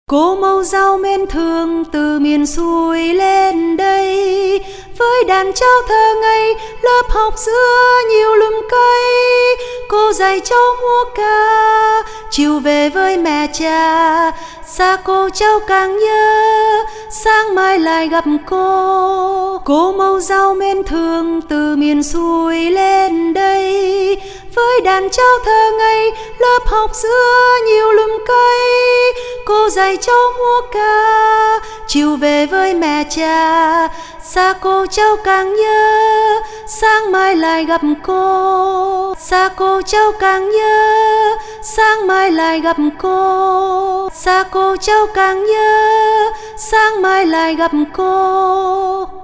Cô màu rau men thường từ miền xuôi lên đây, với đàn cháu thơ ngây lớp học giữa nhiều lùm cây. Cô dạy cháu múa ca, chiều về với mẹ cha. Xa cô cháu càng nhớ, sáng mai lại gặp cô. Cô màu rau men thường từ miền xuôi lên đây, với đàn cháu thơ ngây lớp học giữa nhiều lùm cây. Cô dạy cháu múa ca, chiều về với mẹ cha. Xa cô cháu càng nhớ, sáng mai lại gặp cô. Xa cô cháu càng nhớ, sáng mai lại gặp cô. Xa cô cháu càng nhớ, sáng mai lại gặp cô.